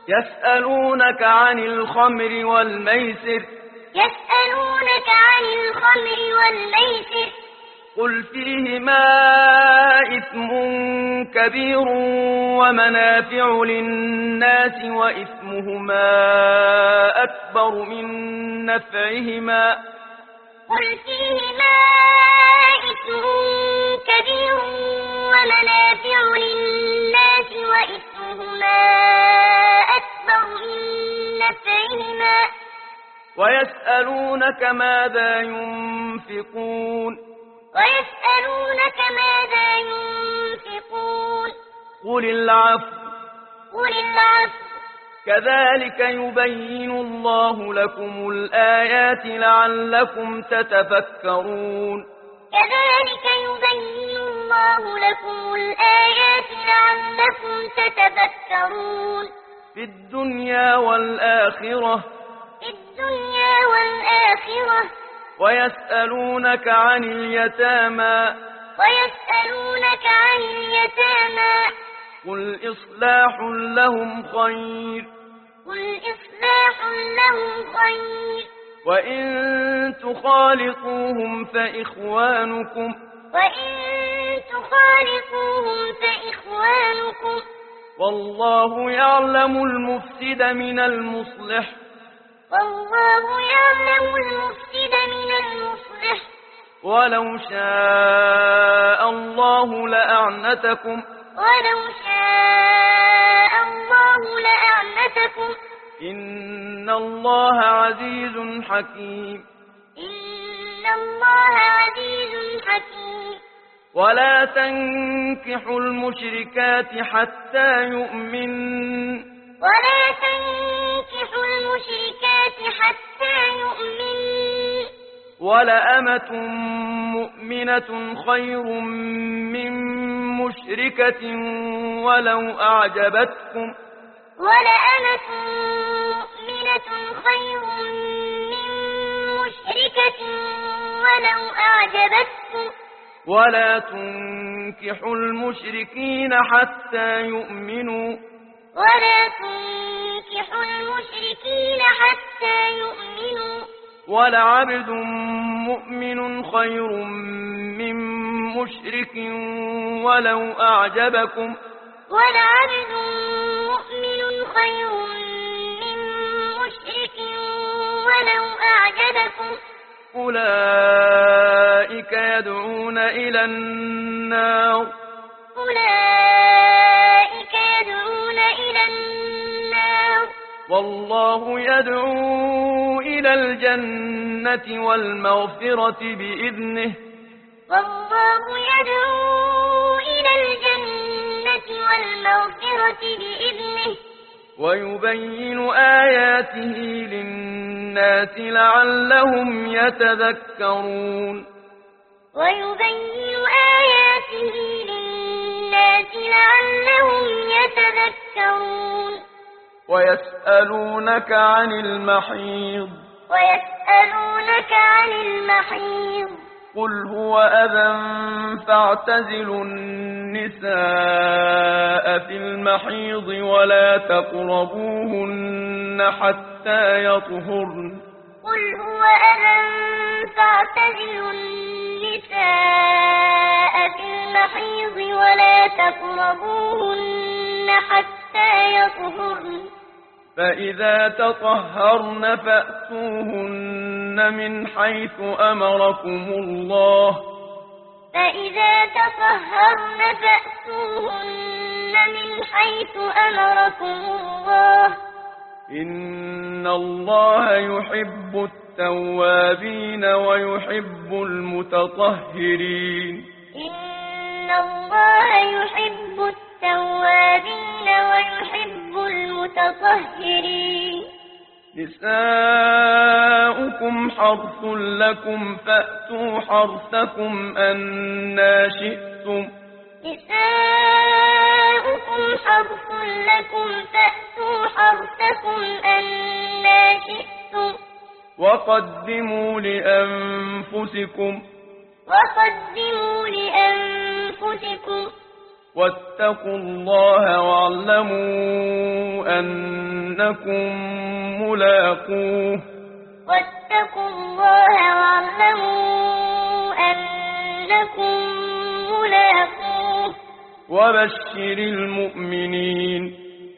يسألونك عن الخمر والميسر قل فيهما إثم كبير ومنافع للناس وإثمهما أكبر من نفعهما ويسألونك ماذا ينفقون قل العفو كذلك يبين الله لكم الآيات لعلكم تتفكرون في الدنيا والآخرة ويسألونك عن اليتامى قل إصلاح لهم خير وإن تخالطوهم فإخوانكم والله يعلم المفسد من المصلح ولو شاء الله لأعنتكم إن الله عزيز حكيم ولا تنكحوا المشركات حتى يؤمنن ولأمة مؤمنة خير من مشركة ولو أعجبتكم ولا تنكحوا المشركين حتى يؤمنوا ولعبد مؤمن خير من مشرك ولو أعجبكم أولئك يدعون إلى النار والله يدعو إلى الجنة والمغفرة بإذنه ويبين آياته للناس لعلهم يتذكرون ويسألونك عن المحيض قل هو أذى فاعتزلوا النساء في المحيض ولا تقربوهن حتى يطهرن فإذا تطهرن فأتوهن من حيث أمركم الله إن الله يحب التوابين ويحب المتطهرين نساؤكم حرث لكم فأتوا حرثكم أنى شئتم وقدموا لأنفسكم واتقوا الله واعلموا أنكم ملاقوه واتقوا الله واعلموا أنكم ملاقوه وبشر المؤمنين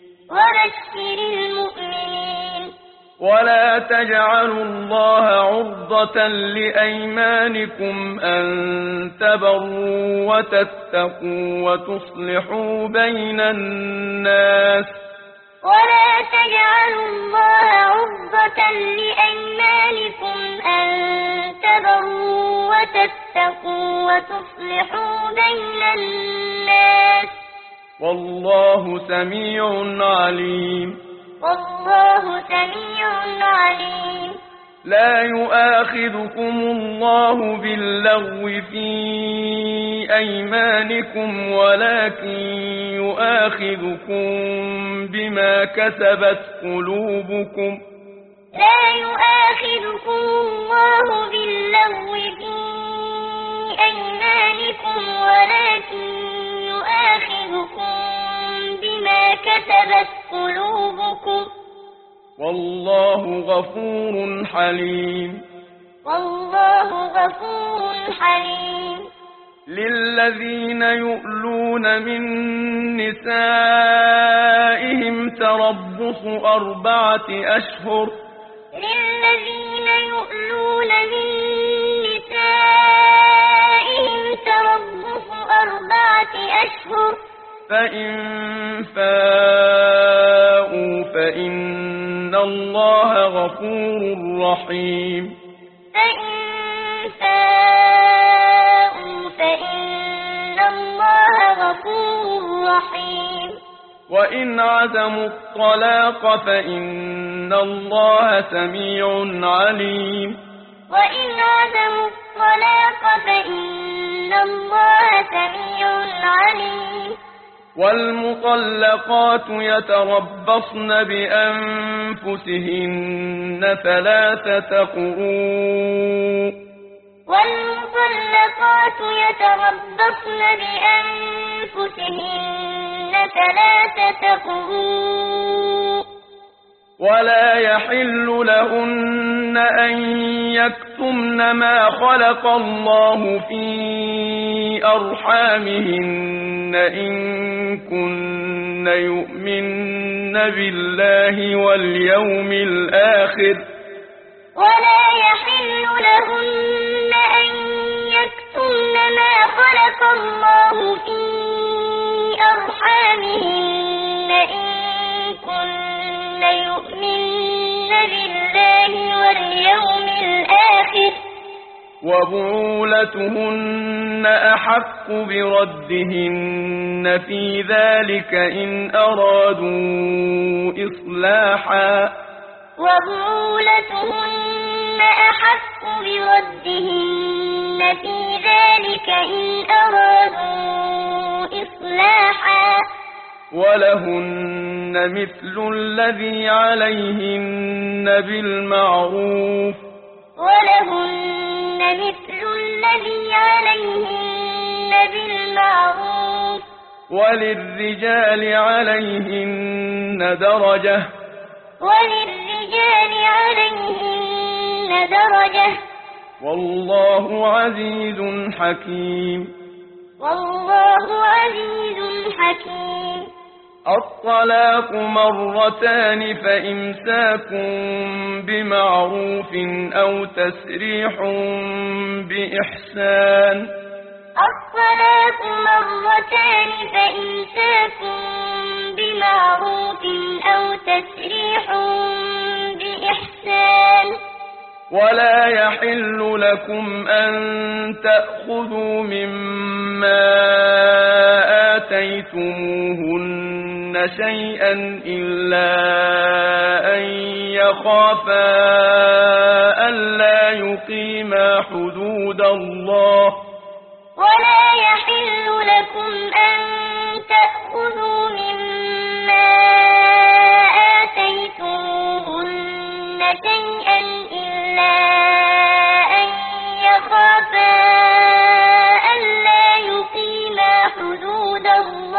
ولا تجعلوا الله عرضة لأيمانكم أن تبروا وتتقوا وتصلحوا بين الناس ولا تجعلوا الله عرضة لأيمانكم أن تبروا وتتقوا وتصلحوا بين الناس والله سميع عليم والله سميع عليم لا يؤاخذكم الله باللغو في أيمانكم ولكن يؤاخذكم بما كسبت قلوبكم لا يؤاخذكم الله باللغو في أيمانكم ولكن يؤاخذكم بما كسبت قلوبكم والله غفور حليم والله غفور حليم للذين يؤلون من نسائهم تربص 4 أشهر للذين يؤلون من نسائهم تربص 4 أشهر فإن فاءوا فإن الله غفور رحيم فإن فاءوا فإن الله غفور رحيم وإن عزموا الطلاق فإن الله سميع عليم وإن عزموا الطلاق فإن الله سميع عليم والمطلقات يتربصن بأنفسهن 3 قروء والمطلقات يتربصن بأنفسهن 3 قروء ولا يحل لهن أن يكتمن ما خلق الله في أرحامهن إن كن يؤمن بالله واليوم الآخر ولا يحل لهن أن يكتمن ما خلق الله في أرحامهن إن كن يؤمن بالله واليوم الآخر وبعولتهن أحق بردهن في ذلك إن أرادوا إصلاحا وبعولتهن أحق بردهن في ذلك إن أرادوا إصلاحا ولهن مثل الذي عليهن بالمعروف ولهن مثل الذي عليهن بالمعروف وللرجال عليهن درجة وللرجال عليهن درجة والله عزيز حكيم والله عزيز حكيم الطلاق 2 فإمساك بمعروف أو تسريح بإحسان الطلاق 2 فإمساك بمعروف أو تسريح بإحسان ولا يحل لكم أن تأخذوا مما آتيتموهن شيئا إلا أن يخافا ألا يقيما حدود الله ولا يحل لكم أن تأخذوا مما آتيتموهن شيئا إلا أن يخافا ألا يقيما حدود الله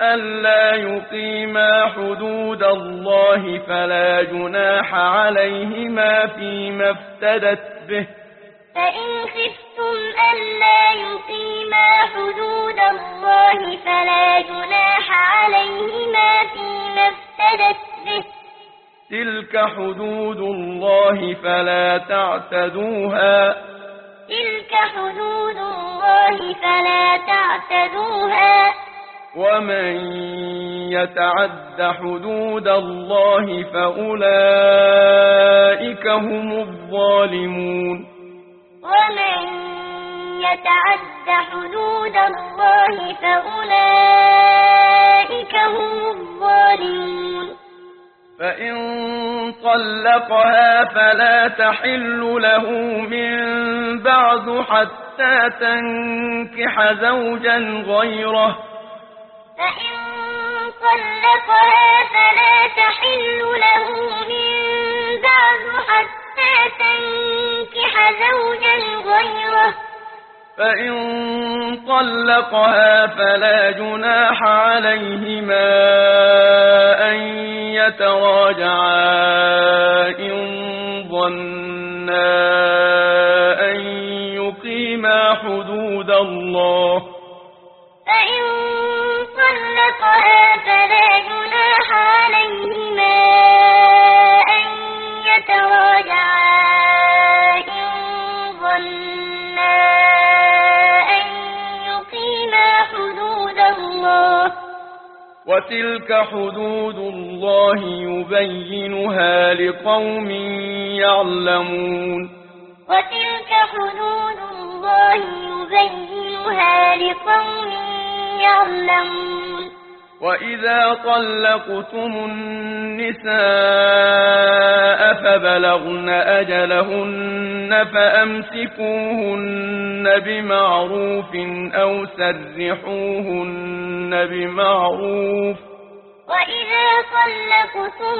ألا يقيما حدود الله فلا جناح عليهما فيما افتدت به فإن خفتم ألا يقيما حدود الله فلا جناح عليهما فيما افتدت به تلك حدود الله فلا تعتدوها تلك حدود الله فلا تعتدوها ومن يتعد حدود الله فأولئك هم الظالمون ومن يتعد حدود الله فأولئك هم الظالمون فإن طلقها فلا تحل له من بعد حتى تنكح زوجا غيره فإن طلقها فلا تحل له من بعد حتى تنكح زوجا غيره فإن طلقها فلا جناح عليهما أن يتراجعا إن ظنا أن يقيما حدود الله فإن طلقها فلا جناح عليهما أن يتراجعا إن ظنا أن يقيما حدود الله وتلك حدود الله يبينها لقوم يعلمون وتلك حدود الله يبينها لقوم يعلمون وإذا طلقتم النساء فبلغن أجلهن فأمسكوهن بمعروف أو سرحوهن بمعروف وإذا طلقتم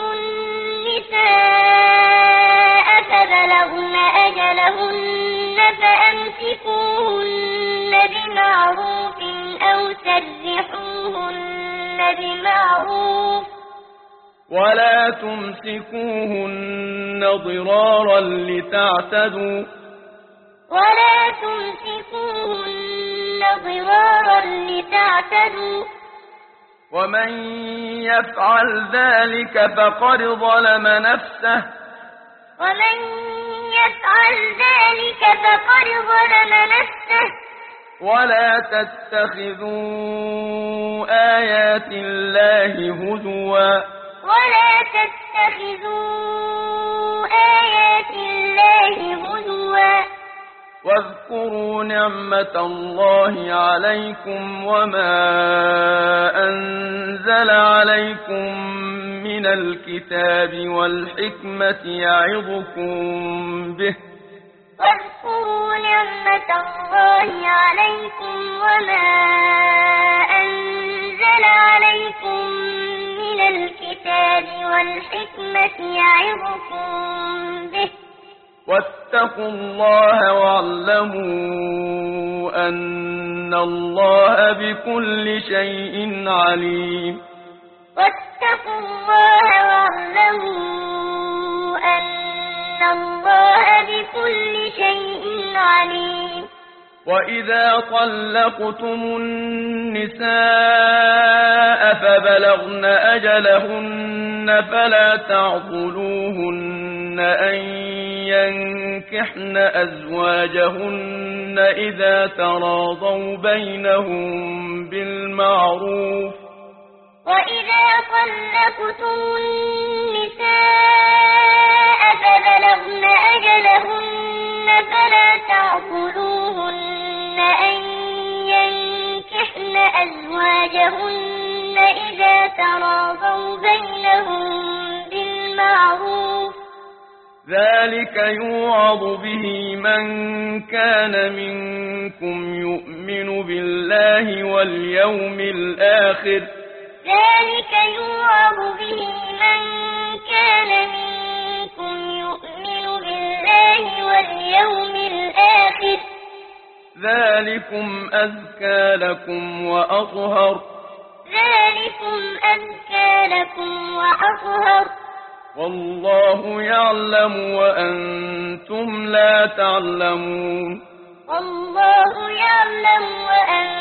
النساء فبلغن أجلهن فأمسكوهن بمعروف أو سرحوهن بمعروف ولا تمسكوهن ضرارا لتعتدوا ولا تمسكوهن ضرارا لتعتدوا ومن يفعل ذلك فقد ظلم نفسه ومن يفعل ذلك فقد ظلم نفسه ولا تتخذوا آيات الله هزوا ولا تتخذوا آيات الله هزوا واذكروا نعمة الله عليكم وما أنزل عليكم من الكتاب والحكمة يعظكم به واذكروا نعمة الله عليكم وما أنزل عليكم من الكتاب والحكمة يعظكم به واتقوا الله واعلموا أن الله بكل شيء عليم واتقوا الله واعلموا أن الله بكل شيء عليم وإذا طلقتم النساء فبلغن أجلهن فلا تعضلوهن أن ينكحن أزواجهن إذا تراضوا بينهم بالمعروف وإذا طلقتم النساء فبلغن أجلهن فلا تعضلوهن أن ينكحن أزواجهن إذا تراضوا بينهم بالمعروف ذلك يوعظ به من كان منكم يؤمن بالله واليوم الآخر ذلك يوعظ به من كان منكم يؤمن بالله واليوم الآخر ذلكم أزكى لكم وأطهر ذلك ذلكم أزكى لكم وأطهر والله يعلم وأنتم لا تعلمون والله يعلم وأنتم